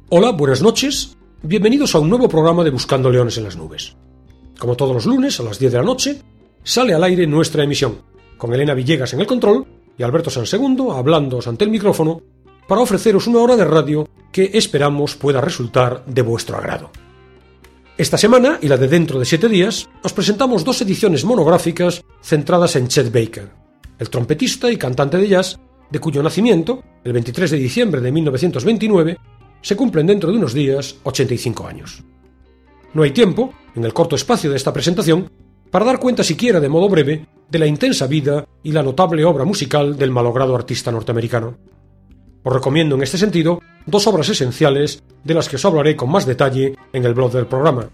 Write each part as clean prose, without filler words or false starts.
Hola, buenas noches, bienvenidos a un nuevo programa de Buscando Leones en las Nubes. Como todos los lunes a las 10 de la noche, sale al aire nuestra emisión, con Elena Villegas en el control y Alberto Sansegundo hablándoos ante el micrófono para ofreceros una hora de radio que esperamos pueda resultar de vuestro agrado. Esta semana y la de dentro de 7 días os presentamos 2 ediciones monográficas centradas en Chet Baker, el trompetista y cantante de jazz de cuyo nacimiento, el 23 de diciembre de 1929, se cumplen dentro de unos días 85 años. No hay tiempo, en el corto espacio de esta presentación, para dar cuenta siquiera de modo breve de la intensa vida y la notable obra musical del malogrado artista norteamericano. Os recomiendo en este sentido 2 obras esenciales de las que os hablaré con más detalle en el blog del programa,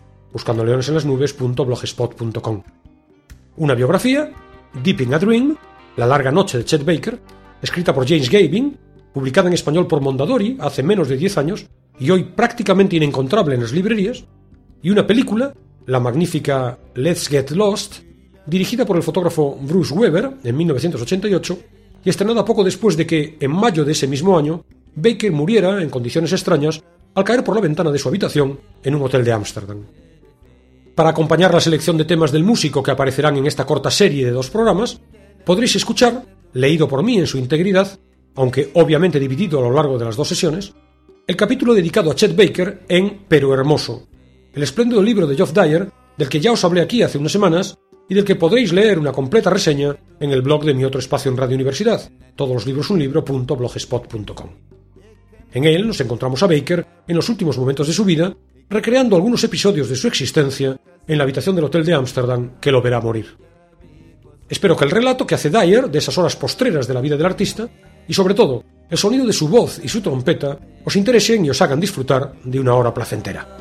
buscandoleonesenlasnubes.blogspot.com. Una biografía, Deeping a Dream, La larga noche de Chet Baker, escrita por James Gavin, publicada en español por Mondadori hace menos de 10 años y hoy prácticamente inencontrable en las librerías, y una película, la magnífica Let's Get Lost, dirigida por el fotógrafo Bruce Weber en 1988 y estrenada poco después de que, en mayo de ese mismo año, Baker muriera en condiciones extrañas al caer por la ventana de su habitación en un hotel de Ámsterdam. Para acompañar la selección de temas del músico que aparecerán en esta corta serie de 2 programas, podréis escuchar, leído por mí en su integridad, aunque obviamente dividido a lo largo de las 2 sesiones, el capítulo dedicado a Chet Baker en Pero Hermoso, el espléndido libro de Geoff Dyer, del que ya os hablé aquí hace unas semanas y del que podréis leer una completa reseña en el blog de mi otro espacio en Radio Universidad, todosloslibrosunlibro.blogspot.com. En él nos encontramos a Baker en los últimos momentos de su vida, recreando algunos episodios de su existencia en la habitación del hotel de Ámsterdam que lo verá morir. Espero que el relato que hace Dyer de esas horas postreras de la vida del artista, y sobre todo el sonido de su voz y su trompeta, os interesen y os hagan disfrutar de una hora placentera.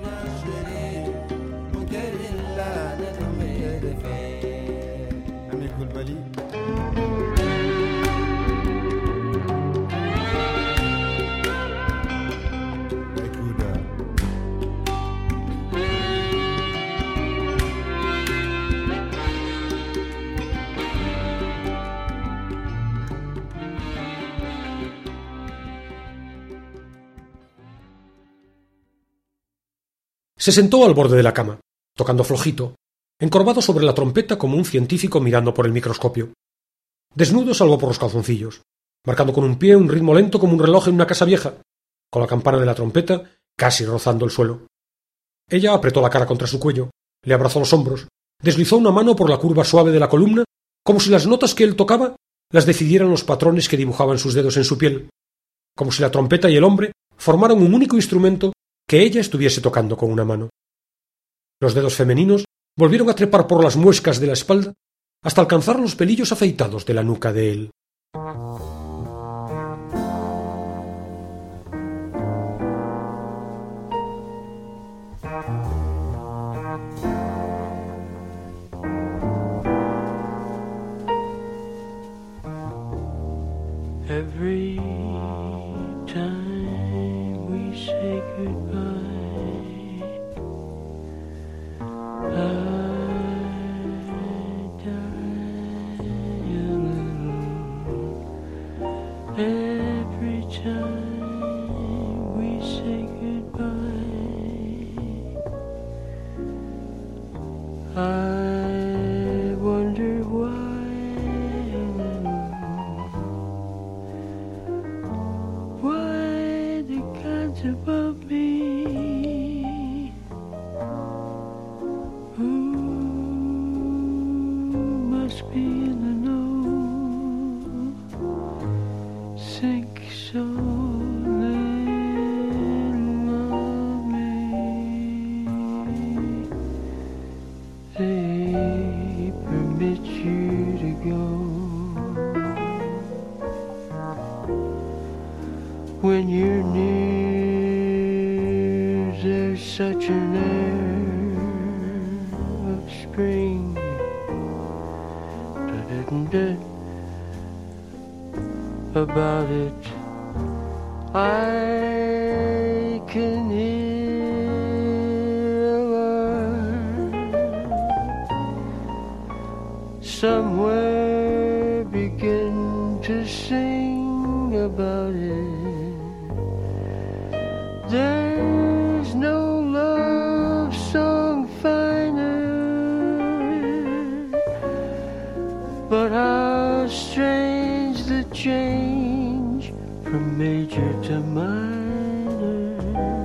Se sentó al borde de la cama, tocando flojito, encorvado sobre la trompeta como un científico mirando por el microscopio. Desnudo salvo por los calzoncillos, marcando con un pie un ritmo lento como un reloj en una casa vieja, con la campana de la trompeta casi rozando el suelo. Ella apretó la cara contra su cuello, le abrazó los hombros, deslizó una mano por la curva suave de la columna, como si las notas que él tocaba las decidieran los patrones que dibujaban sus dedos en su piel, como si la trompeta y el hombre formaran un único instrumento que ella estuviese tocando con una mano. Los dedos femeninos volvieron a trepar por las muescas de la espalda hasta alcanzar los pelillos afeitados de la nuca de él. Every time we say goodbye, I die alone. Every time we say goodbye, I wonder why the gods above me, who must be in the know, think so little of me. They permit you to go when you're near. There's such an air of spring. Da-da-da-da. About it, I can hear a word somewhere begin to sing about it. There change from major to minor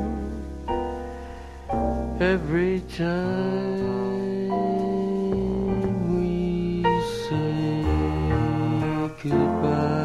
every time we say goodbye.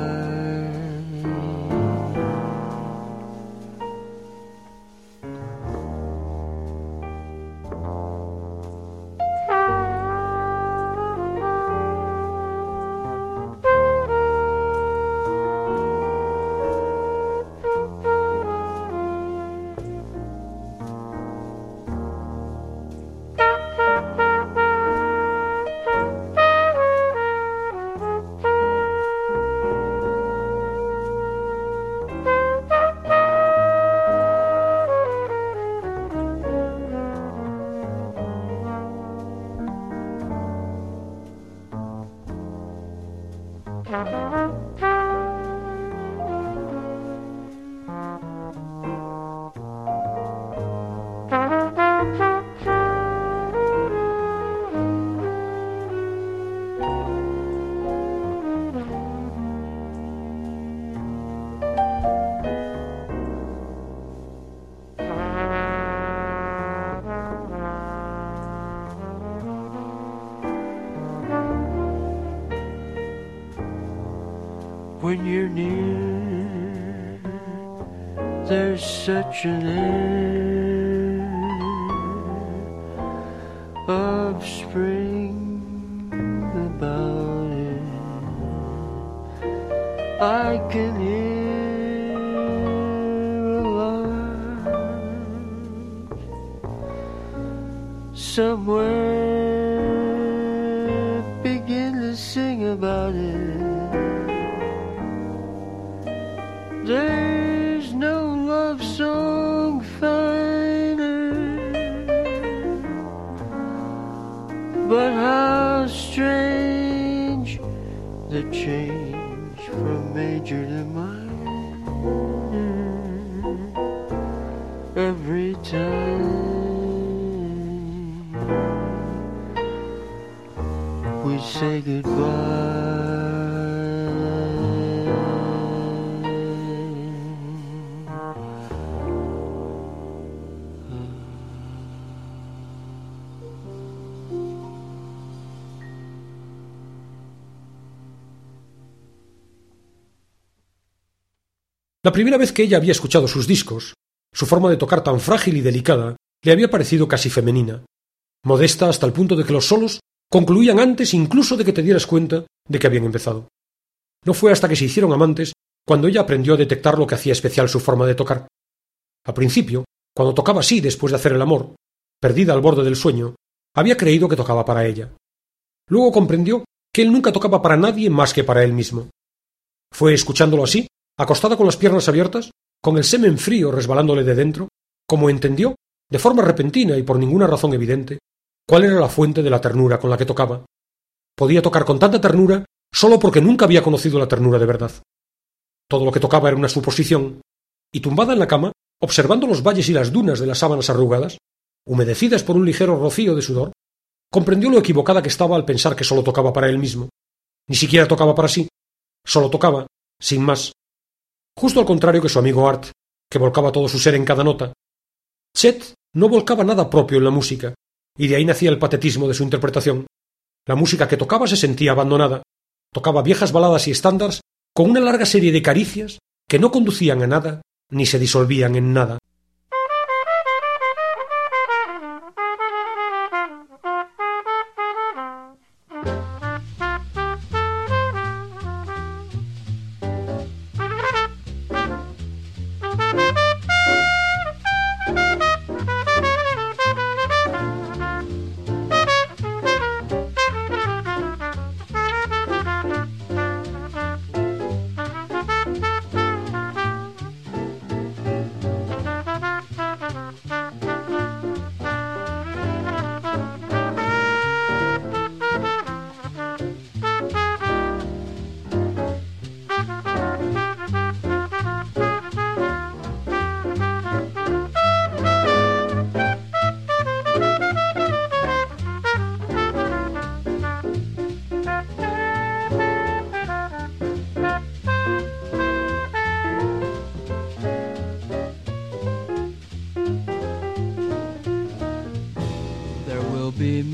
When you're near, there's such an air of spring about it. I can hear a lark somewhere begin to sing about it. There's no love song finer, but how strange the change from major to minor every time we say goodbye. La primera vez que ella había escuchado sus discos, su forma de tocar tan frágil y delicada le había parecido casi femenina, modesta hasta el punto de que los solos concluían antes incluso de que te dieras cuenta de que habían empezado. No fue hasta que se hicieron amantes cuando ella aprendió a detectar lo que hacía especial su forma de tocar. Al principio, cuando tocaba así después de hacer el amor, perdida al borde del sueño, había creído que tocaba para ella. Luego comprendió que él nunca tocaba para nadie más que para él mismo. Fue escuchándolo así, acostada con las piernas abiertas, con el semen frío resbalándole de dentro, como entendió, de forma repentina y por ninguna razón evidente, cuál era la fuente de la ternura con la que tocaba. Podía tocar con tanta ternura solo porque nunca había conocido la ternura de verdad. Todo lo que tocaba era una suposición, y tumbada en la cama, observando los valles y las dunas de las sábanas arrugadas, humedecidas por un ligero rocío de sudor, comprendió lo equivocada que estaba al pensar que solo tocaba para él mismo. Ni siquiera tocaba para sí, solo tocaba, sin más. Justo al contrario que su amigo Art, que volcaba todo su ser en cada nota. Chet no volcaba nada propio en la música, y de ahí nacía el patetismo de su interpretación. La música que tocaba se sentía abandonada, tocaba viejas baladas y estándares con una larga serie de caricias que no conducían a nada ni se disolvían en nada.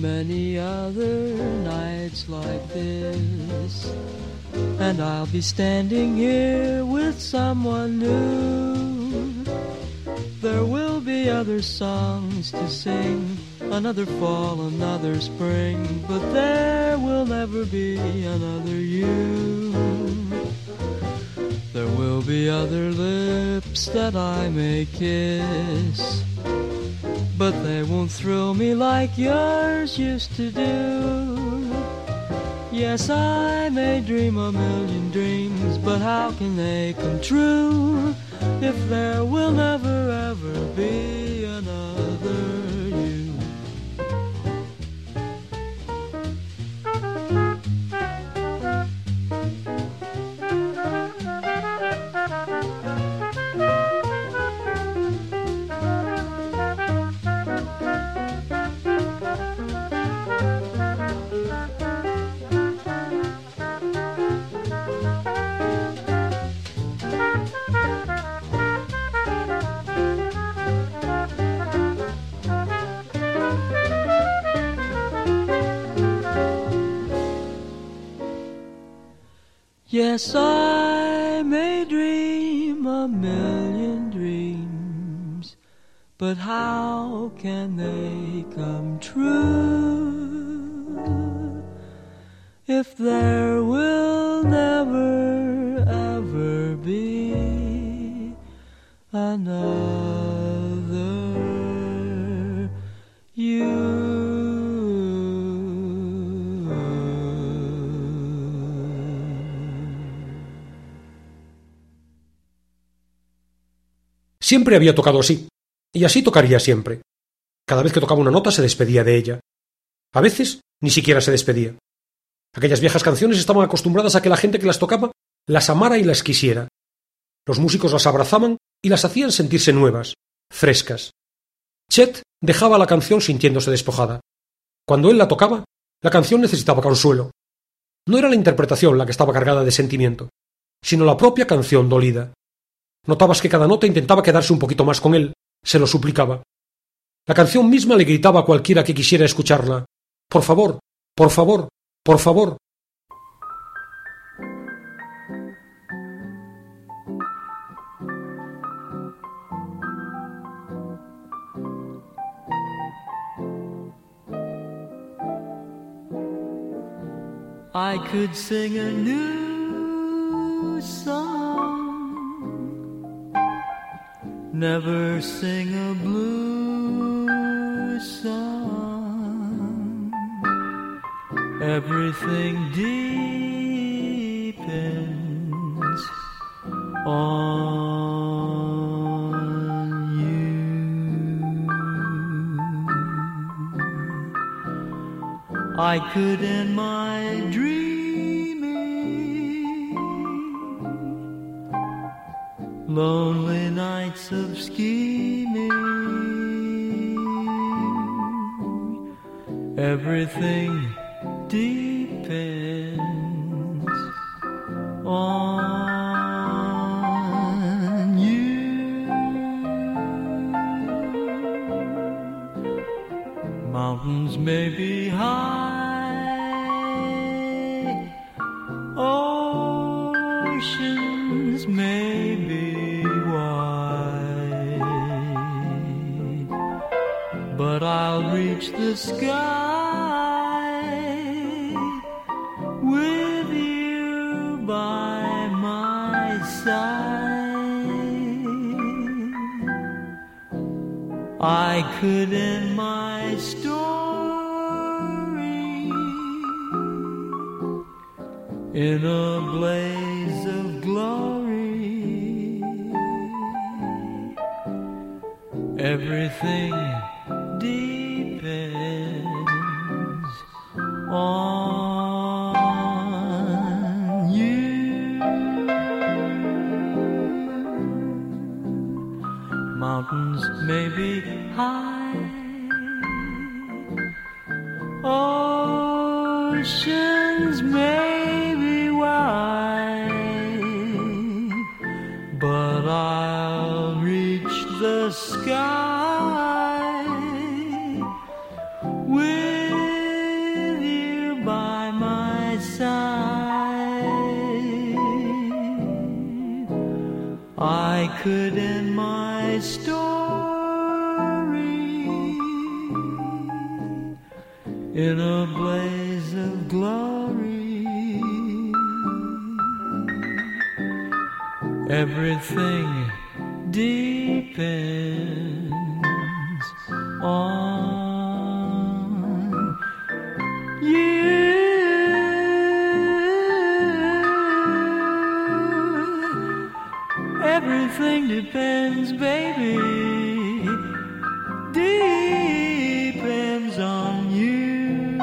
many other nights like this, and I'll be standing here with someone new. There will be other songs to sing, another fall, another spring, but there will never be another you. There will be other lips that I may kiss, but they won't thrill me like yours used to do. Yes, I may dream a million dreams, but how can they come true if there will never ever be another you? Yes, I may dream a million dreams, but how can they come true if there will never ever be another you? Siempre había tocado así, y así tocaría siempre. Cada vez que tocaba una nota se despedía de ella. A veces ni siquiera se despedía. Aquellas viejas canciones estaban acostumbradas a que la gente que las tocaba las amara y las quisiera. Los músicos las abrazaban y las hacían sentirse nuevas, frescas. Chet dejaba la canción sintiéndose despojada. Cuando él la tocaba, la canción necesitaba consuelo. No era la interpretación la que estaba cargada de sentimiento, sino la propia canción dolida. Notabas que cada nota intentaba quedarse un poquito más con él, se lo suplicaba. La canción misma le gritaba a cualquiera que quisiera escucharla: «Por favor, por favor, por favor». I could sing a new song, never sing a blue song. Everything depends on you. I could end my dreaming, lonely nights of scheming. Everything depends on you. Mountains may be high, oceans may be wide, but I'll reach the sky with you by my side. I could end my story in a blaze of glory. Everything depends on you. Mountains may be high, oceans may be wide, but I'll reach the sky with could end my story in a blaze of glory. Everything depends on you. Everything depends, baby, depends on you.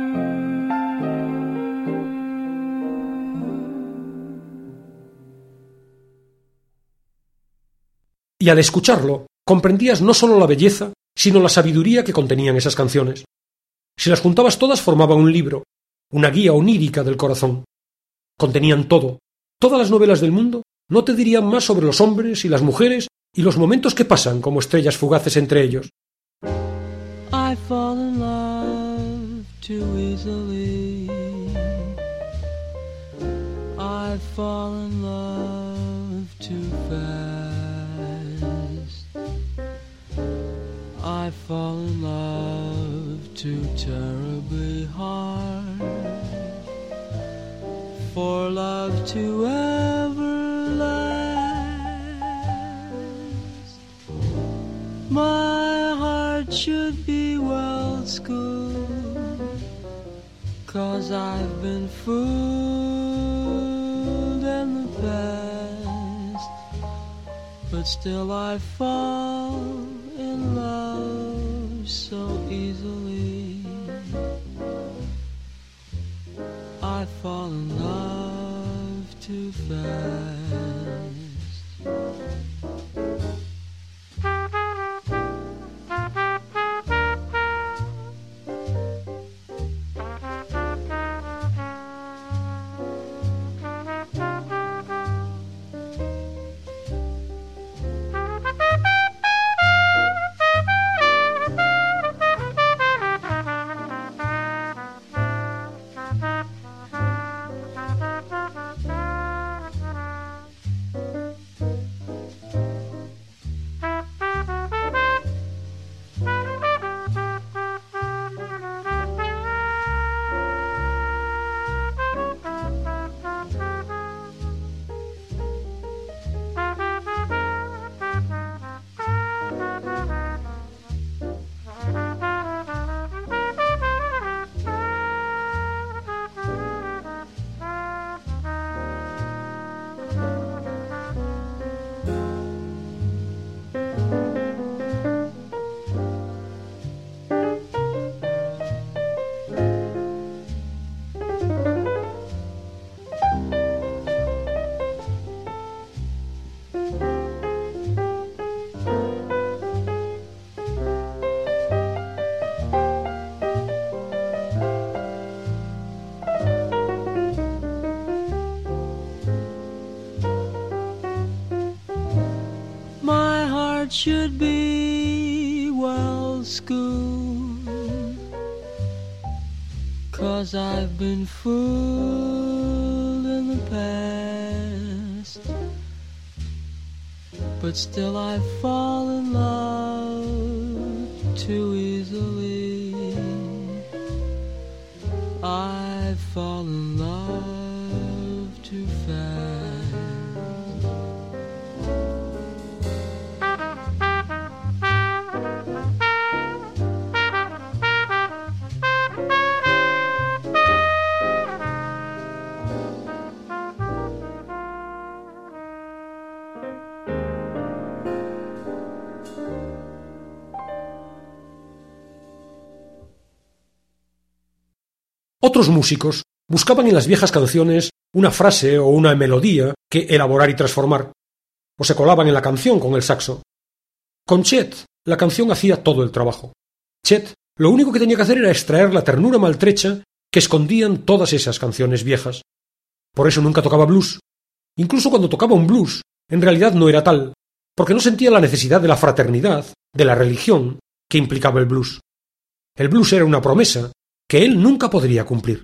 Y al escucharlo, comprendías no solo la belleza, sino la sabiduría que contenían esas canciones. Si las juntabas todas formaban un libro, una guía onírica del corazón. Contenían todo, todas las novelas del mundo. No te dirían más sobre los hombres y las mujeres y los momentos que pasan como estrellas fugaces entre ellos. I fall in love too easily. I fall in love too fast. I fall in love too terribly hard for love to ever last. My heart should be well schooled, 'cause I've been fooled in the past, but still I fall in love so easily. I fall in love too fast. Should be well schooled, 'cause I've been fooled in the past, but still I fall in love too easily. I fall in love too fast. Otros músicos buscaban en las viejas canciones una frase o una melodía que elaborar y transformar, o se colaban en la canción con el saxo. Con Chet, la canción hacía todo el trabajo. Chet lo único que tenía que hacer era extraer la ternura maltrecha que escondían todas esas canciones viejas. Por eso nunca tocaba blues. Incluso cuando tocaba un blues, en realidad no era tal, porque no sentía la necesidad de la fraternidad, de la religión, que implicaba el blues. El blues era una promesa que él nunca podría cumplir.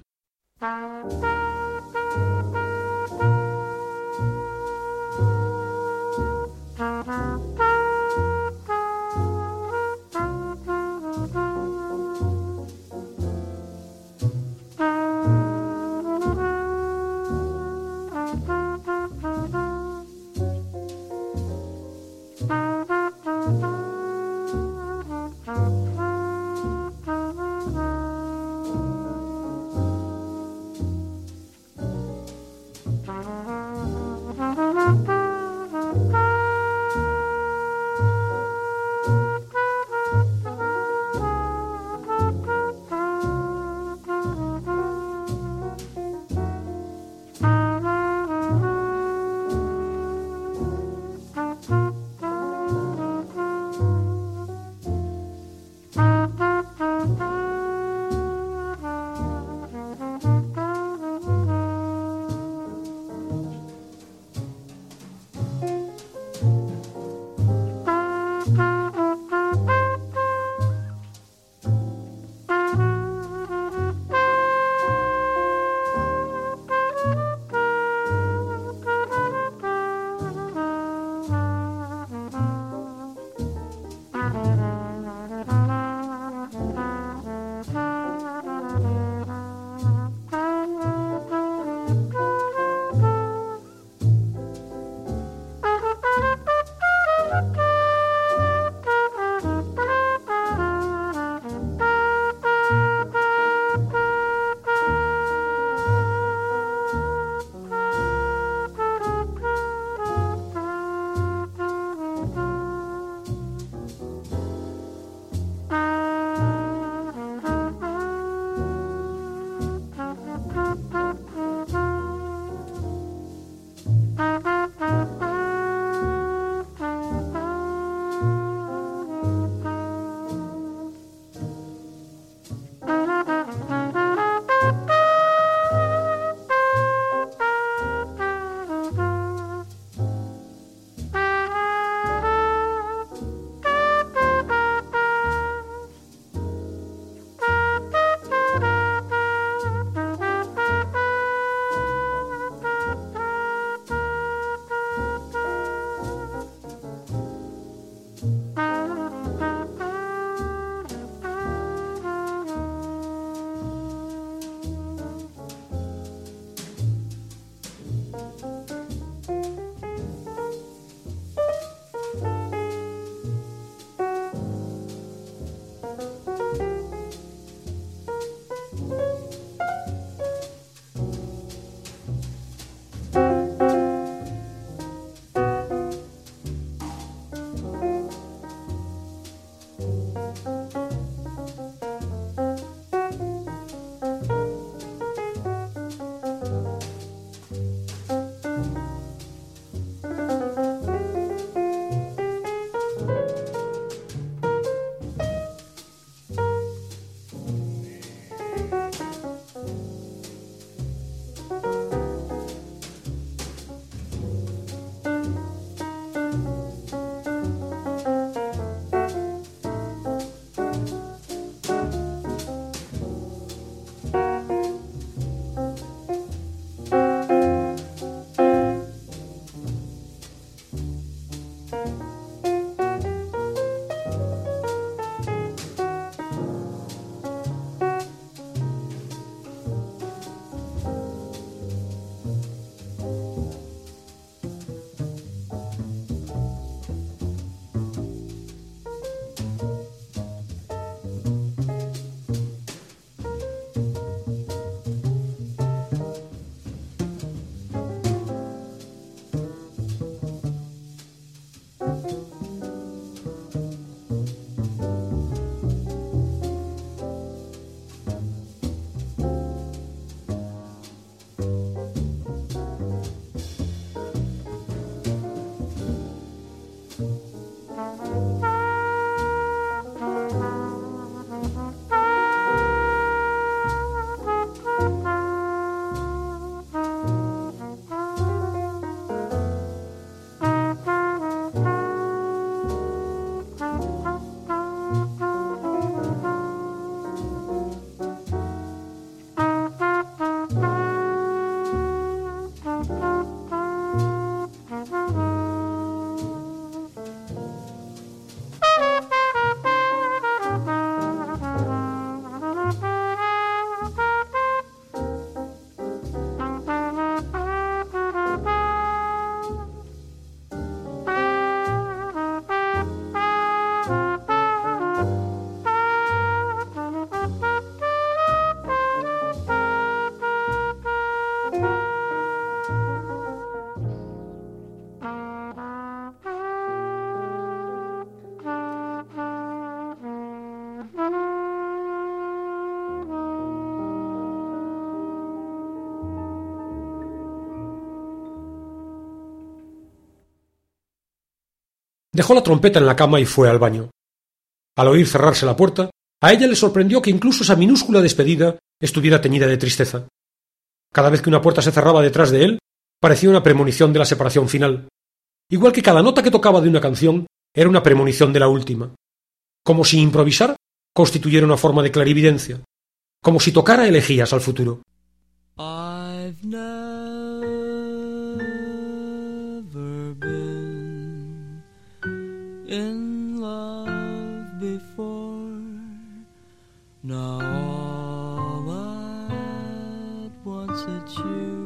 Dejó la trompeta en la cama y fue al baño. Al oír cerrarse la puerta, a ella le sorprendió que incluso esa minúscula despedida estuviera teñida de tristeza. Cada vez que una puerta se cerraba detrás de él, parecía una premonición de la separación final, igual que cada nota que tocaba de una canción era una premonición de la última, como si improvisar constituyera una forma de clarividencia, como si tocara elegías al futuro. I've never been in love before. Now all at once it's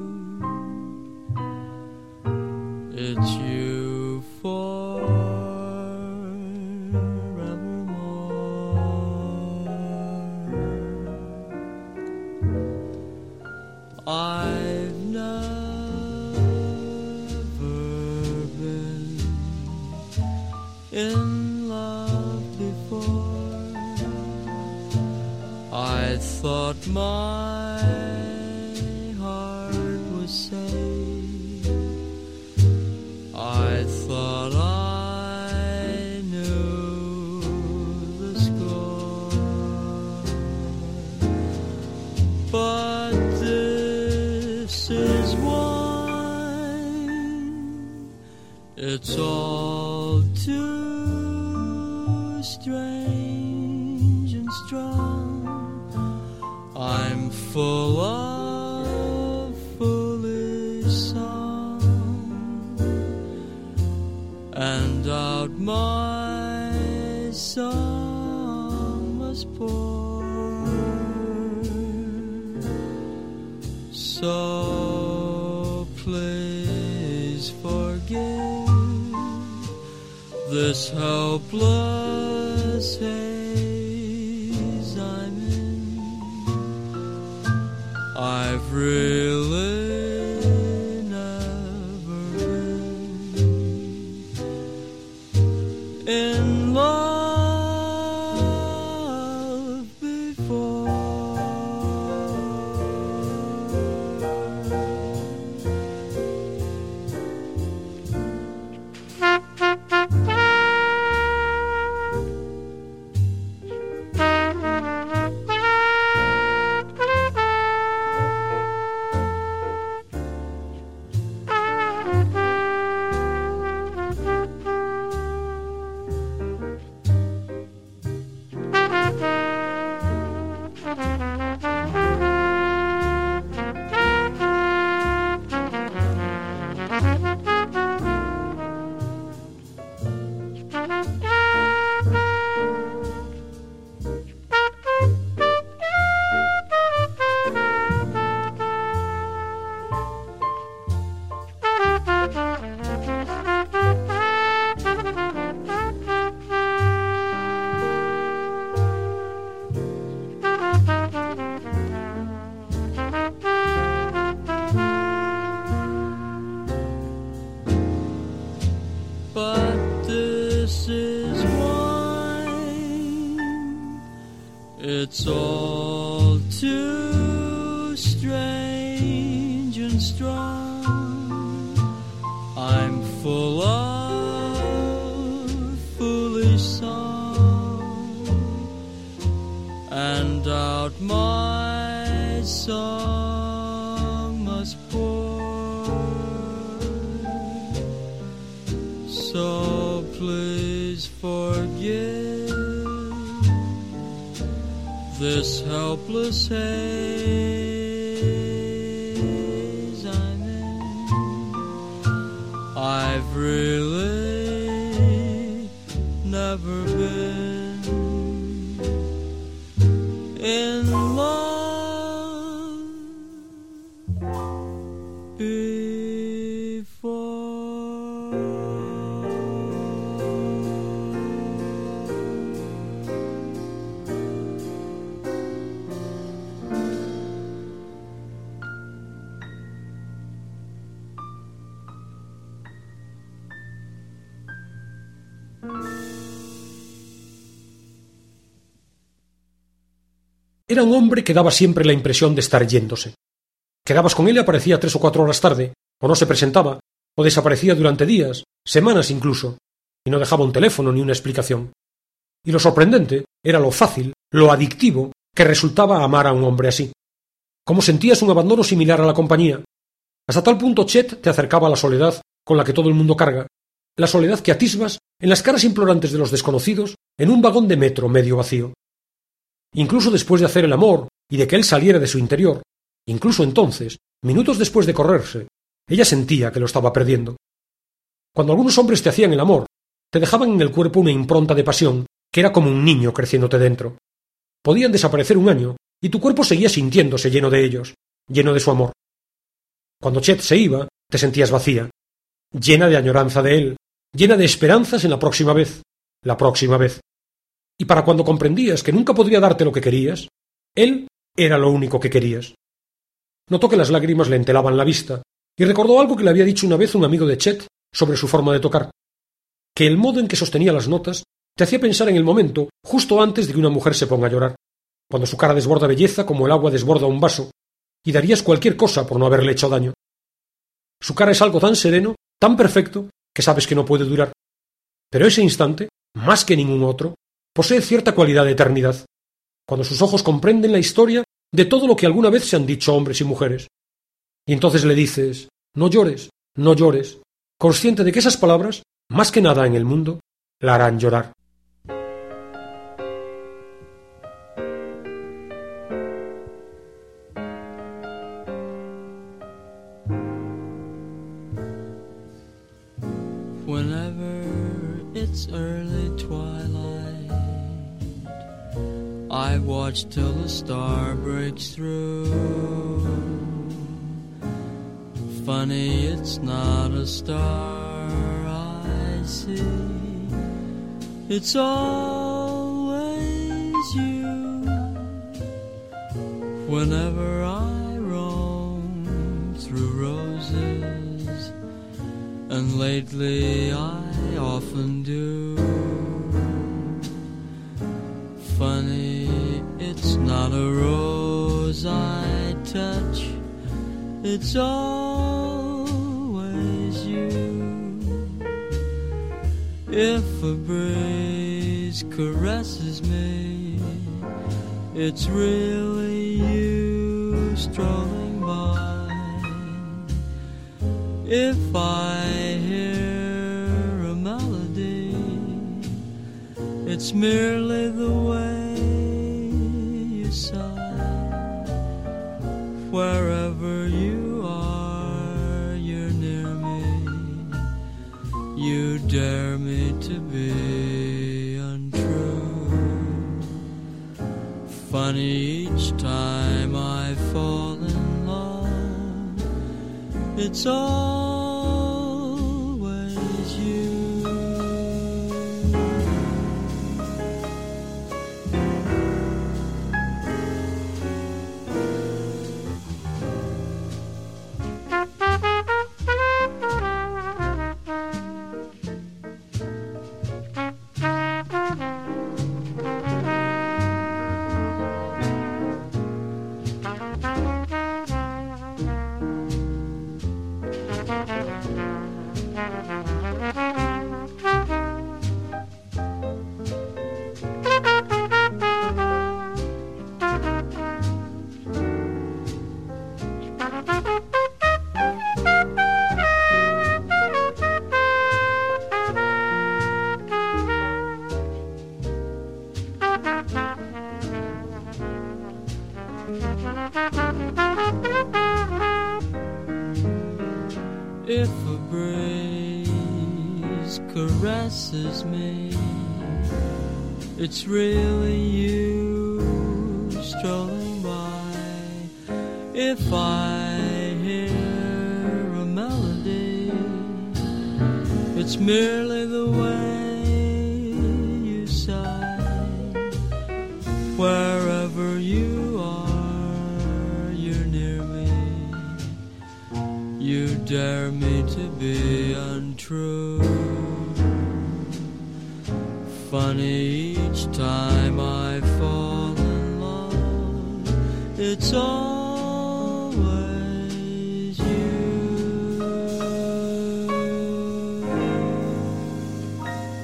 you forevermore. I've never been in love before. I thought my heart was safe. I thought I knew the score, but this is wine. It's all too strange and strong. I'm full of foolish song, and out my song must pour. So please forgive this helpless haze I'm in. I've really never been in love before. But this is wine. It's all too strange and strong. I'm full of foolish song, and out my song must pour. So please forgive this helpless haze I'm in. I've really never been in love before. Era un hombre que daba siempre la impresión de estar yéndose. Quedabas con él y aparecía 3 o 4 horas tarde, o no se presentaba, o desaparecía durante días, semanas incluso, y no dejaba un teléfono ni una explicación. Y lo sorprendente era lo fácil, lo adictivo que resultaba amar a un hombre así. Cómo sentías un abandono similar a la compañía. Hasta tal punto Chet te acercaba a la soledad con la que todo el mundo carga, la soledad que atisbas en las caras implorantes de los desconocidos en un vagón de metro medio vacío. Incluso después de hacer el amor y de que él saliera de su interior, incluso entonces, minutos después de correrse, ella sentía que lo estaba perdiendo. Cuando algunos hombres te hacían el amor, te dejaban en el cuerpo una impronta de pasión que era como un niño creciéndote dentro. Podían desaparecer un año y tu cuerpo seguía sintiéndose lleno de ellos, lleno de su amor. Cuando Chet se iba, te sentías vacía, llena de añoranza de él, llena de esperanzas en la próxima vez. Y para cuando comprendías que nunca podría darte lo que querías, él era lo único que querías. Notó que las lágrimas le entelaban la vista y recordó algo que le había dicho una vez un amigo de Chet sobre su forma de tocar, que el modo en que sostenía las notas te hacía pensar en el momento justo antes de que una mujer se ponga a llorar, cuando su cara desborda belleza como el agua desborda un vaso, y darías cualquier cosa por no haberle hecho daño. Su cara es algo tan sereno, tan perfecto, que sabes que no puede durar. Pero ese instante, más que ningún otro, posee cierta cualidad de eternidad, cuando sus ojos comprenden la historia de todo lo que alguna vez se han dicho hombres y mujeres. Y entonces le dices, no llores, no llores, consciente de que esas palabras, más que nada en el mundo, la harán llorar. Whenever it's early twilight, I watch till the star breaks through. Funny, it's not a star I see, it's always you. Whenever I roam through roses, and lately I often do. Funny, it's not a rose I touch, it's always you. If a breeze caresses me, it's really you strolling by. If I hear a melody, it's merely the way you sigh. Wherever you are, you're near me. You dare me to be untrue. Funny, each time I fall in love, it's always you. If a breeze caresses me, it's really you strolling by. If I hear a melody, it's merely the way you sigh. Wherever you are, you're near me. You dare me to be untrue. Funny, each time I fall in love, it's always you.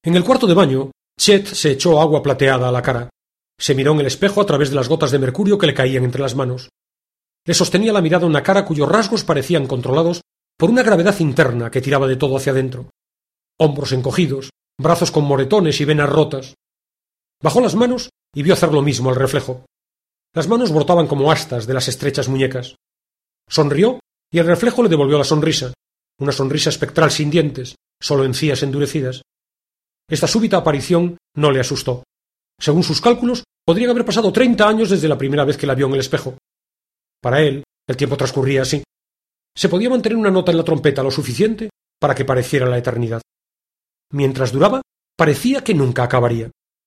En el cuarto de baño, Chet se echó agua plateada a la cara. Se miró en el espejo a través de las gotas de mercurio que le caían entre las manos. Le sostenía la mirada una cara cuyos rasgos parecían controlados por una gravedad interna que tiraba de todo hacia adentro. Hombros encogidos, brazos con moretones y venas rotas. Bajó las manos y vio hacer lo mismo al reflejo. Las manos brotaban como astas de las estrechas muñecas. Sonrió y el reflejo le devolvió la sonrisa, una sonrisa espectral sin dientes, solo encías endurecidas. Esta súbita aparición no le asustó. Según sus cálculos, podrían haber pasado 30 años desde la primera vez que la vio en el espejo. Para él, el tiempo transcurría así. Se podía mantener una nota en la trompeta lo suficiente para que pareciera la eternidad. Mientras duraba, parecía que nunca acabaría.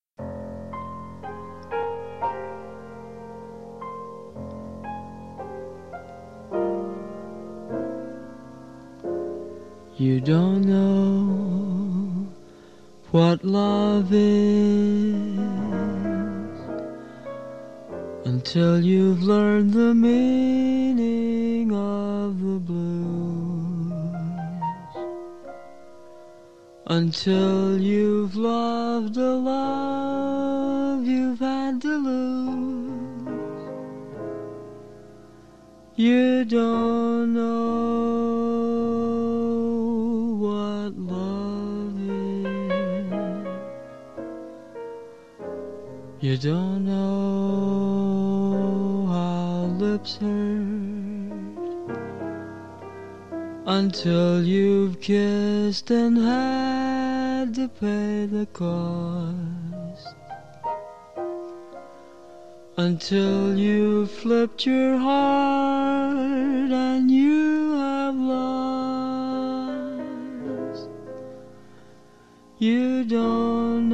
You don't know what love is until you've learned the meaning of the blues, until you've loved a love you've had to lose. You don't know what love is. You don't know how lips hurt until you've kissed and had to pay the cost, until you've flipped your heart and you have lost. You don't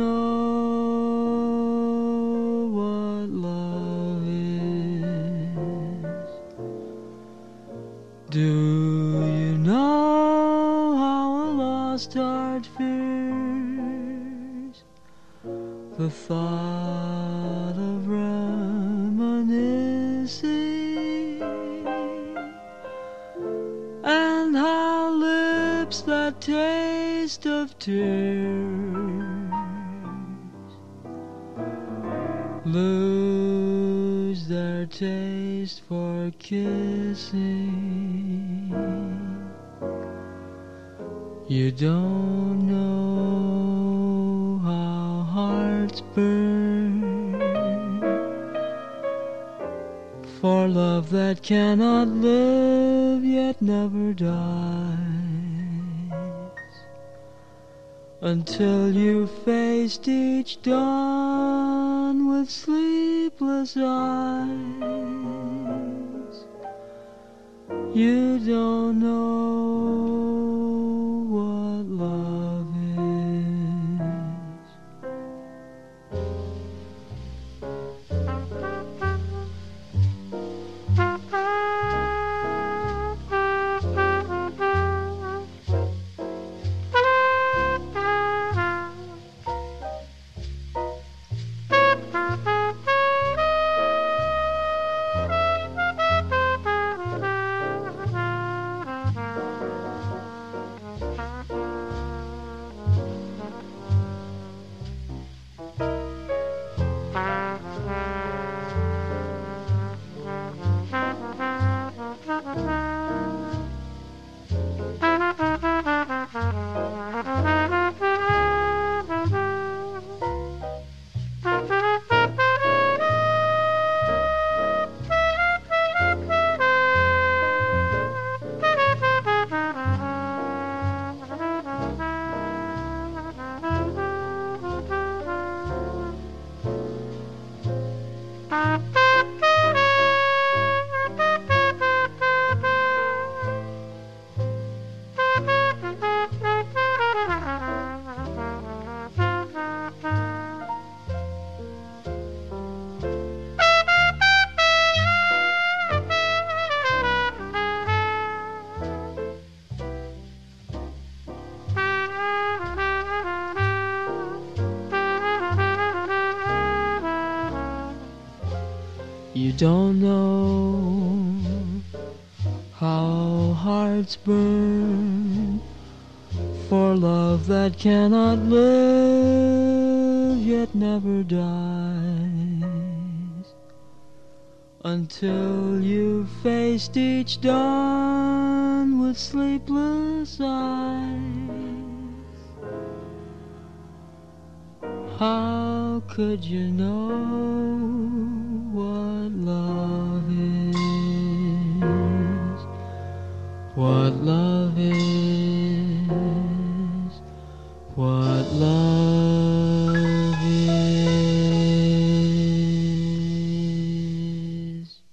know what love is. Do you know how a lost heart fears the thought of reminiscing, and how lips that taste of tears lose their taste for kissing? You don't know how hearts burn for love that cannot live yet never dies, until you faced each dawn with sleepless eyes. You don't know what love You don't know how hearts burn for love that cannot live yet never dies, until you've faced each dawn with sleepless eyes. How could you know what love is? What love is? What love is?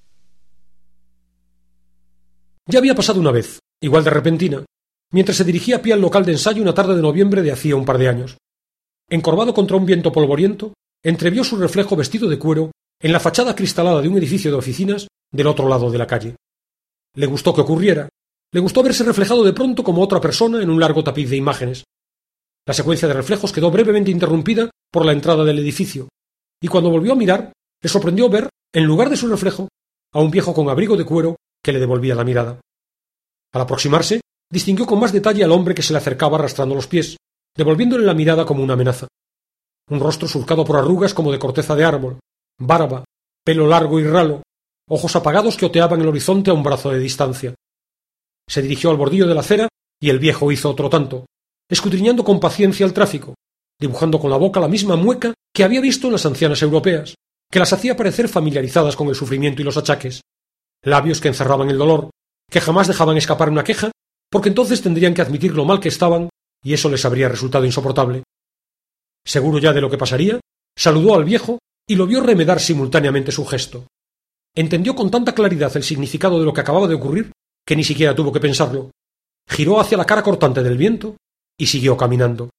Ya había pasado una vez, igual de repentina, mientras se dirigía a pie al local de ensayo una tarde de noviembre de hacía un par de años. Encorvado contra un viento polvoriento, entrevió su reflejo vestido de cuero en la fachada acristalada de un edificio de oficinas del otro lado de la calle. Le gustó que ocurriera, le gustó verse reflejado de pronto como otra persona en un largo tapiz de imágenes. La secuencia de reflejos quedó brevemente interrumpida por la entrada del edificio, y cuando volvió a mirar, le sorprendió ver, en lugar de su reflejo, a un viejo con abrigo de cuero que le devolvía la mirada. Al aproximarse, distinguió con más detalle al hombre que se le acercaba arrastrando los pies, devolviéndole la mirada como una amenaza. Un rostro surcado por arrugas como de corteza de árbol, barba, pelo largo y ralo, ojos apagados que oteaban el horizonte a un brazo de distancia. Se dirigió al bordillo de la acera y el viejo hizo otro tanto, escudriñando con paciencia el tráfico, dibujando con la boca la misma mueca que había visto en las ancianas europeas, que las hacía parecer familiarizadas con el sufrimiento y los achaques, labios que encerraban el dolor, que jamás dejaban escapar una queja, porque entonces tendrían que admitir lo mal que estaban y eso les habría resultado insoportable. Seguro ya de lo que pasaría, saludó al viejo y lo vio remedar simultáneamente su gesto. Entendió con tanta claridad el significado de lo que acababa de ocurrir que ni siquiera tuvo que pensarlo. Giró hacia la cara cortante del viento y siguió caminando.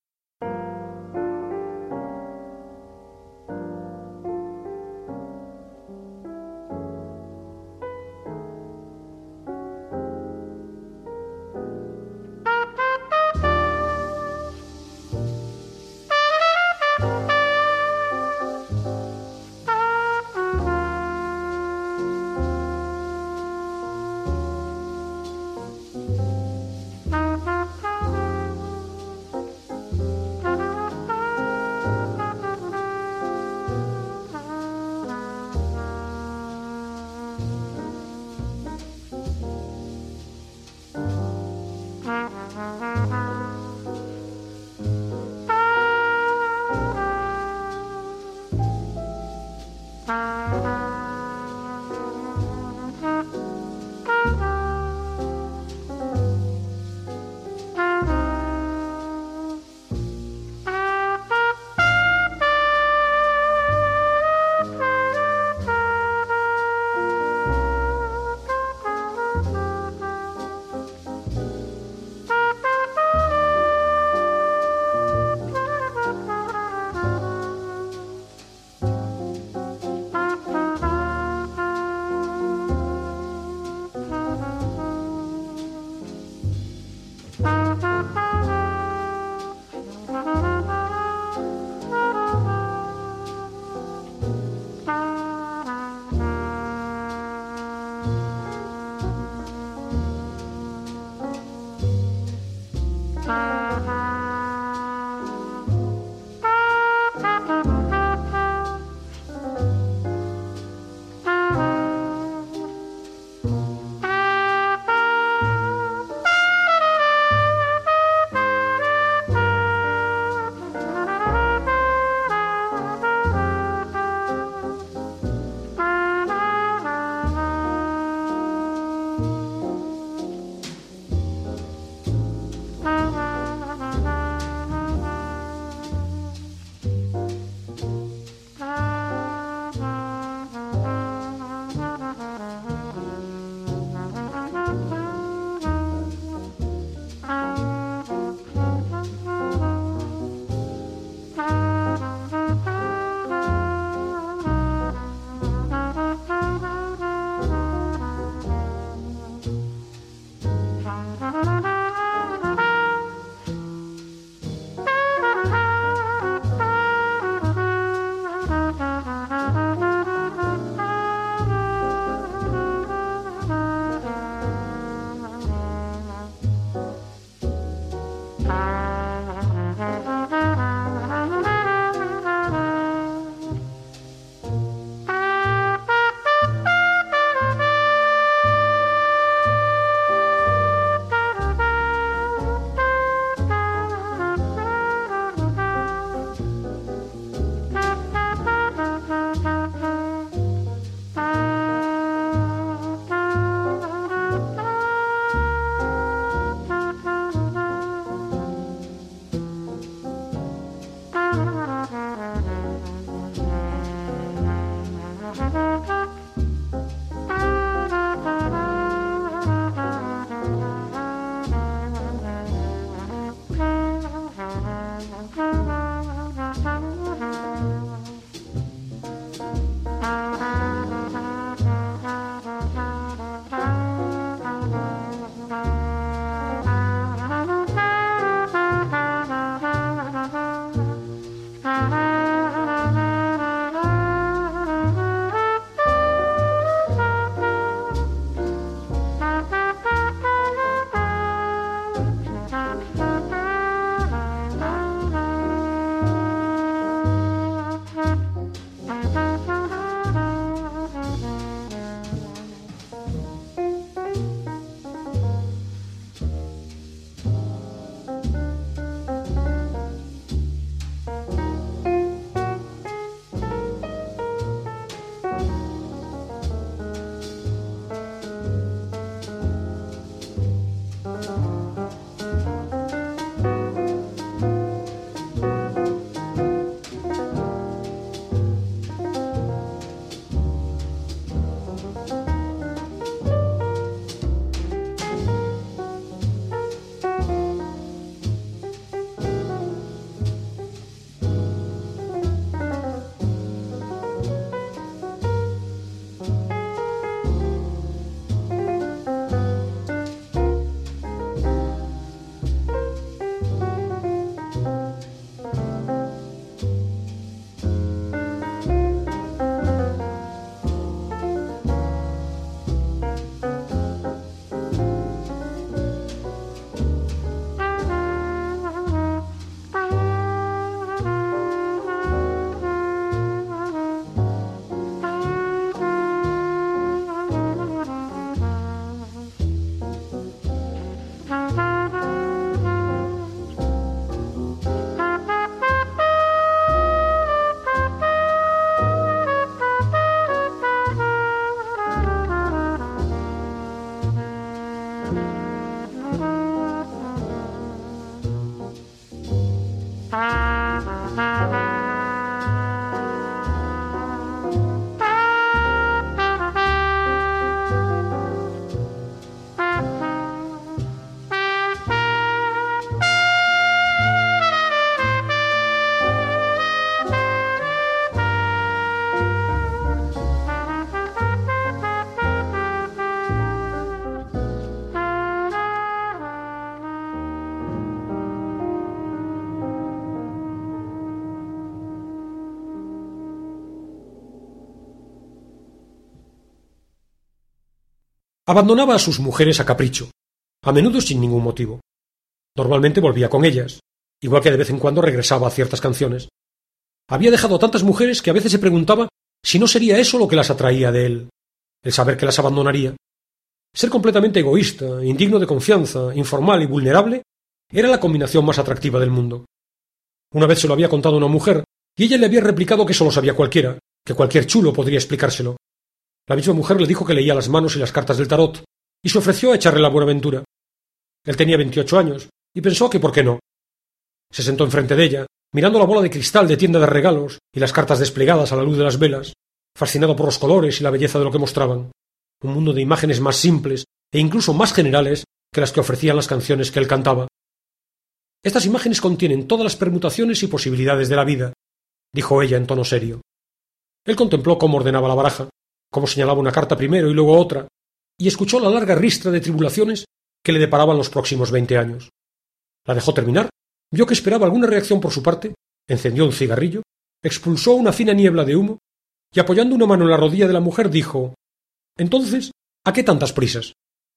Abandonaba a sus mujeres a capricho, a menudo sin ningún motivo. Normalmente volvía con ellas, igual que de vez en cuando regresaba a ciertas canciones. Había dejado a tantas mujeres que a veces se preguntaba si no sería eso lo que las atraía de él, el saber que las abandonaría. Ser completamente egoísta, indigno de confianza, informal y vulnerable era la combinación más atractiva del mundo. Una vez se lo había contado a una mujer y ella le había replicado que eso lo sabía cualquiera, que cualquier chulo podría explicárselo. La misma mujer le dijo que leía las manos y las cartas del tarot y se ofreció a echarle la buena aventura. Él tenía 28 años y pensó que por qué no. Se sentó enfrente de ella, mirando la bola de cristal de tienda de regalos y las cartas desplegadas a la luz de las velas, fascinado por los colores y la belleza de lo que mostraban. Un mundo de imágenes más simples e incluso más generales que las que ofrecían las canciones que él cantaba. Estas imágenes contienen todas las permutaciones y posibilidades de la vida, dijo ella en tono serio. Él contempló cómo ordenaba la baraja, cómo señalaba una carta primero y luego otra, y escuchó la larga ristra de tribulaciones que le deparaban los próximos 20 años. La dejó terminar, vio que esperaba alguna reacción por su parte, encendió un cigarrillo, expulsó una fina niebla de humo y apoyando una mano en la rodilla de la mujer dijo: «Entonces, ¿a qué tantas prisas?»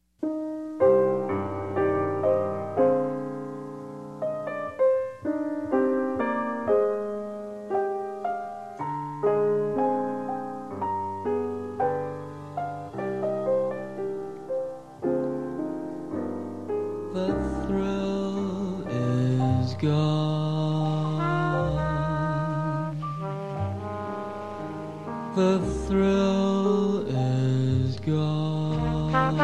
The thrill is gone.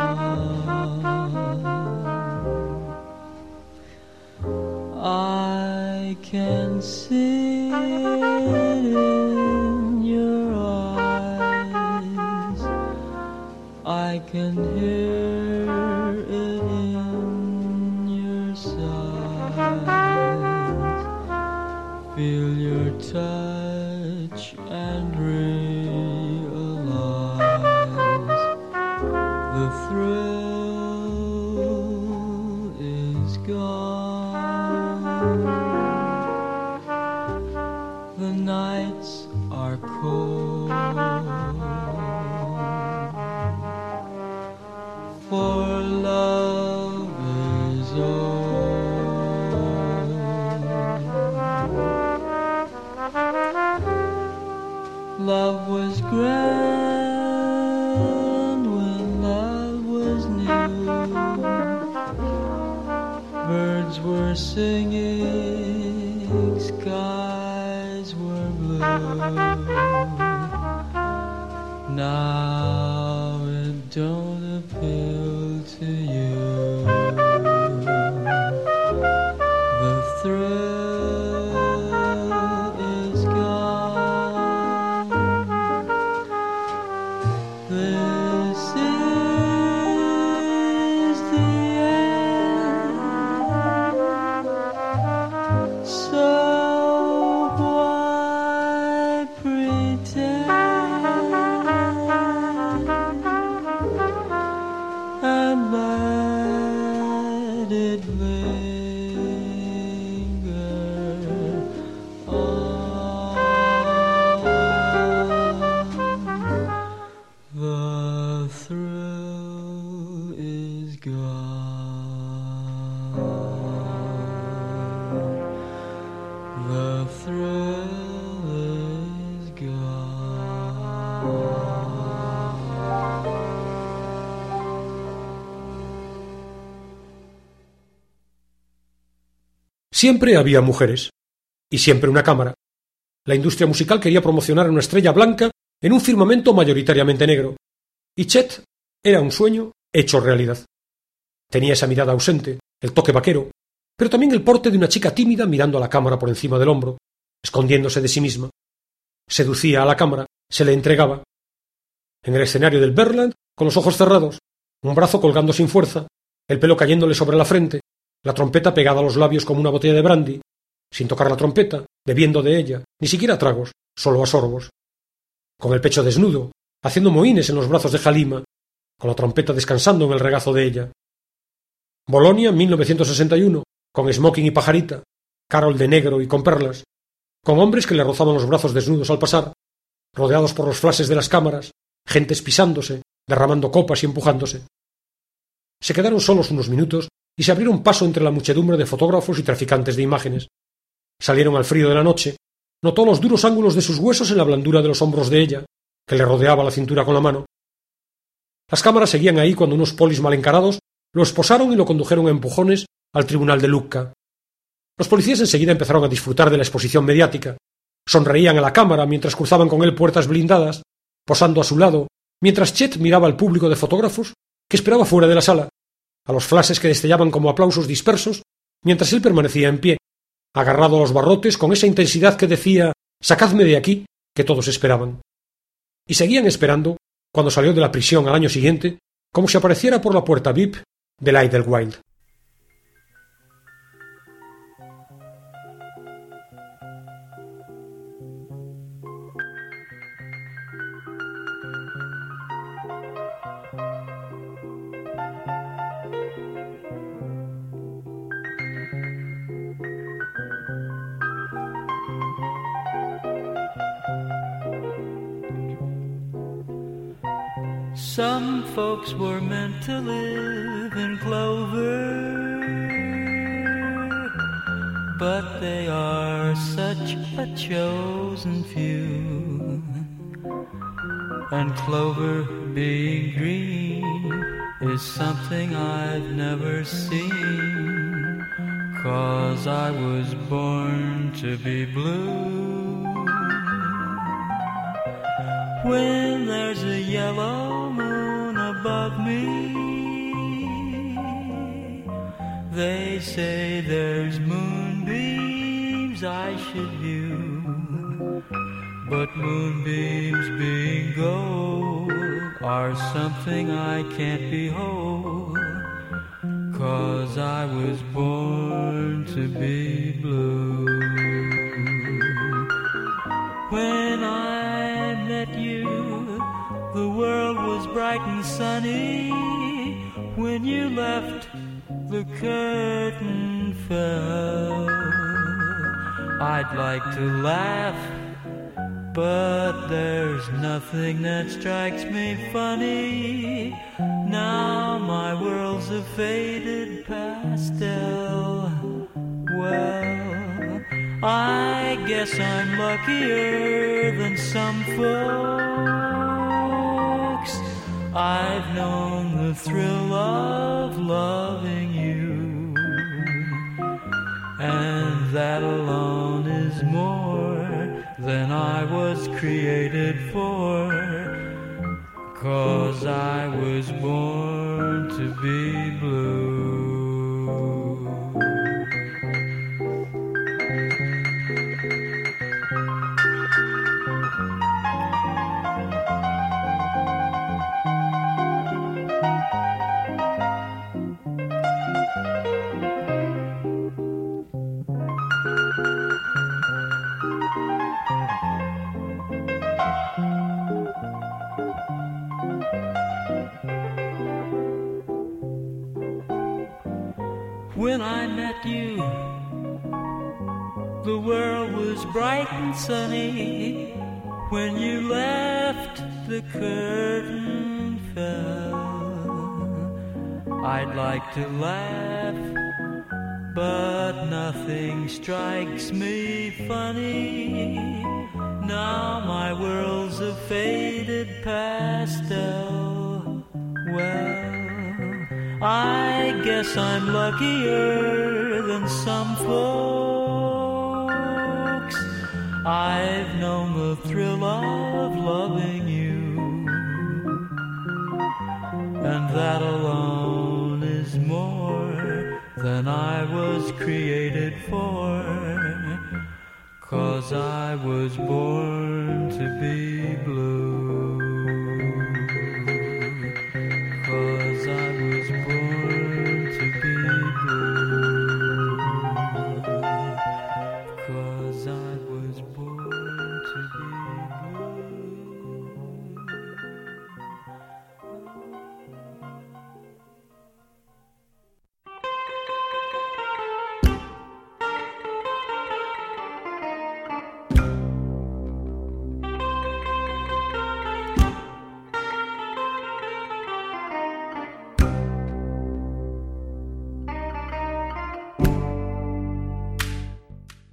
I can see it in your eyes. I can hear it in your sighs. Feel your touch and the thrill is gone. The nights are cold, for love is old. Love was grand when love was new. Birds were singing, skies were blue. Now it don't appeal to you. The thrill is gone. This is the end, so why pretend and let it linger on? The thrill is gone. The thrill is gone. Siempre había mujeres, y siempre una cámara. La industria musical quería promocionar a una estrella blanca en un firmamento mayoritariamente negro, y Chet era un sueño hecho realidad. Tenía esa mirada ausente, el toque vaquero, pero también el porte de una chica tímida mirando a la cámara por encima del hombro, escondiéndose de sí misma. Seducía a la cámara, se le entregaba. En el escenario del Berland, con los ojos cerrados, un brazo colgando sin fuerza, el pelo cayéndole sobre la frente, la trompeta pegada a los labios como una botella de brandy, sin tocar la trompeta, bebiendo de ella, ni siquiera a tragos, solo a sorbos. Con el pecho desnudo, haciendo mohines en los brazos de Halima, con la trompeta descansando en el regazo de ella. Bolonia, 1961, con smoking y pajarita, Carol de negro y con perlas, con hombres que le rozaban los brazos desnudos al pasar, rodeados por los flashes de las cámaras, gentes pisándose, derramando copas y empujándose. se quedaron solos unos minutos y se abrieron paso entre la muchedumbre de fotógrafos y traficantes de imágenes. Salieron al frío de la noche. Notó los duros ángulos de sus huesos en la blandura de los hombros de ella, que le rodeaba la cintura con la mano. Las cámaras seguían ahí cuando unos polis mal encarados lo esposaron y lo condujeron a empujones al tribunal de Lucca. Los policías enseguida empezaron a disfrutar de la exposición mediática. Sonreían a la cámara mientras cruzaban con él puertas blindadas, posando a su lado, mientras Chet miraba al público de fotógrafos que esperaba fuera de la sala, a los flashes que destellaban como aplausos dispersos, mientras él permanecía en pie, agarrado a los barrotes con esa intensidad que decía «sacadme de aquí», que todos esperaban. Y seguían esperando cuando salió de la prisión al año siguiente, como si apareciera por la puerta VIP del Idlewild. Some folks were meant to live in clover, but they are such a chosen few. And clover being green is something I've never seen, 'cause I was born to be blue. When there's a yellow moon above me, they say there's moonbeams I should view. But moonbeams being gold are something I can't behold, 'cause I was born to be blue. When I met you, the world was bright and sunny. When you left, the curtain fell. I'd like to laugh, but there's nothing that strikes me funny. Now my world's a faded pastel. Well, I guess I'm luckier than some folks. I've known the thrill of loving you, and that alone is more than I was created for, 'cause I was born to be blue. When I met you, the world was bright and sunny. When you left, the curtain fell. I'd like to laugh, but nothing strikes me funny. Now my world's a faded pastel. Well, I guess I'm luckier than some folks. I've known the thrill of loving you, and that alone is more than I was created for, 'cause I was born to be blue.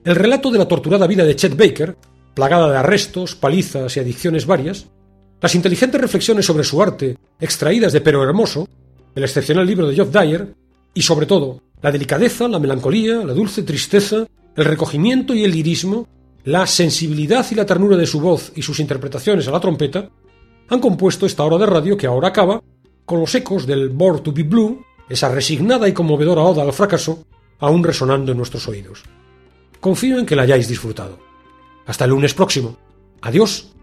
El relato de la torturada vida de Chet Baker, plagada de arrestos, palizas y adicciones varias, las inteligentes reflexiones sobre su arte, extraídas de Pero Hermoso, el excepcional libro de Geoff Dyer, y sobre todo, la delicadeza, la melancolía, la dulce tristeza, el recogimiento y el lirismo, la sensibilidad y la ternura de su voz y sus interpretaciones a la trompeta, han compuesto esta hora de radio que ahora acaba con los ecos del Born to be Blue, esa resignada y conmovedora oda al fracaso, aún resonando en nuestros oídos. Confío en que la hayáis disfrutado. Hasta el lunes próximo. Adiós.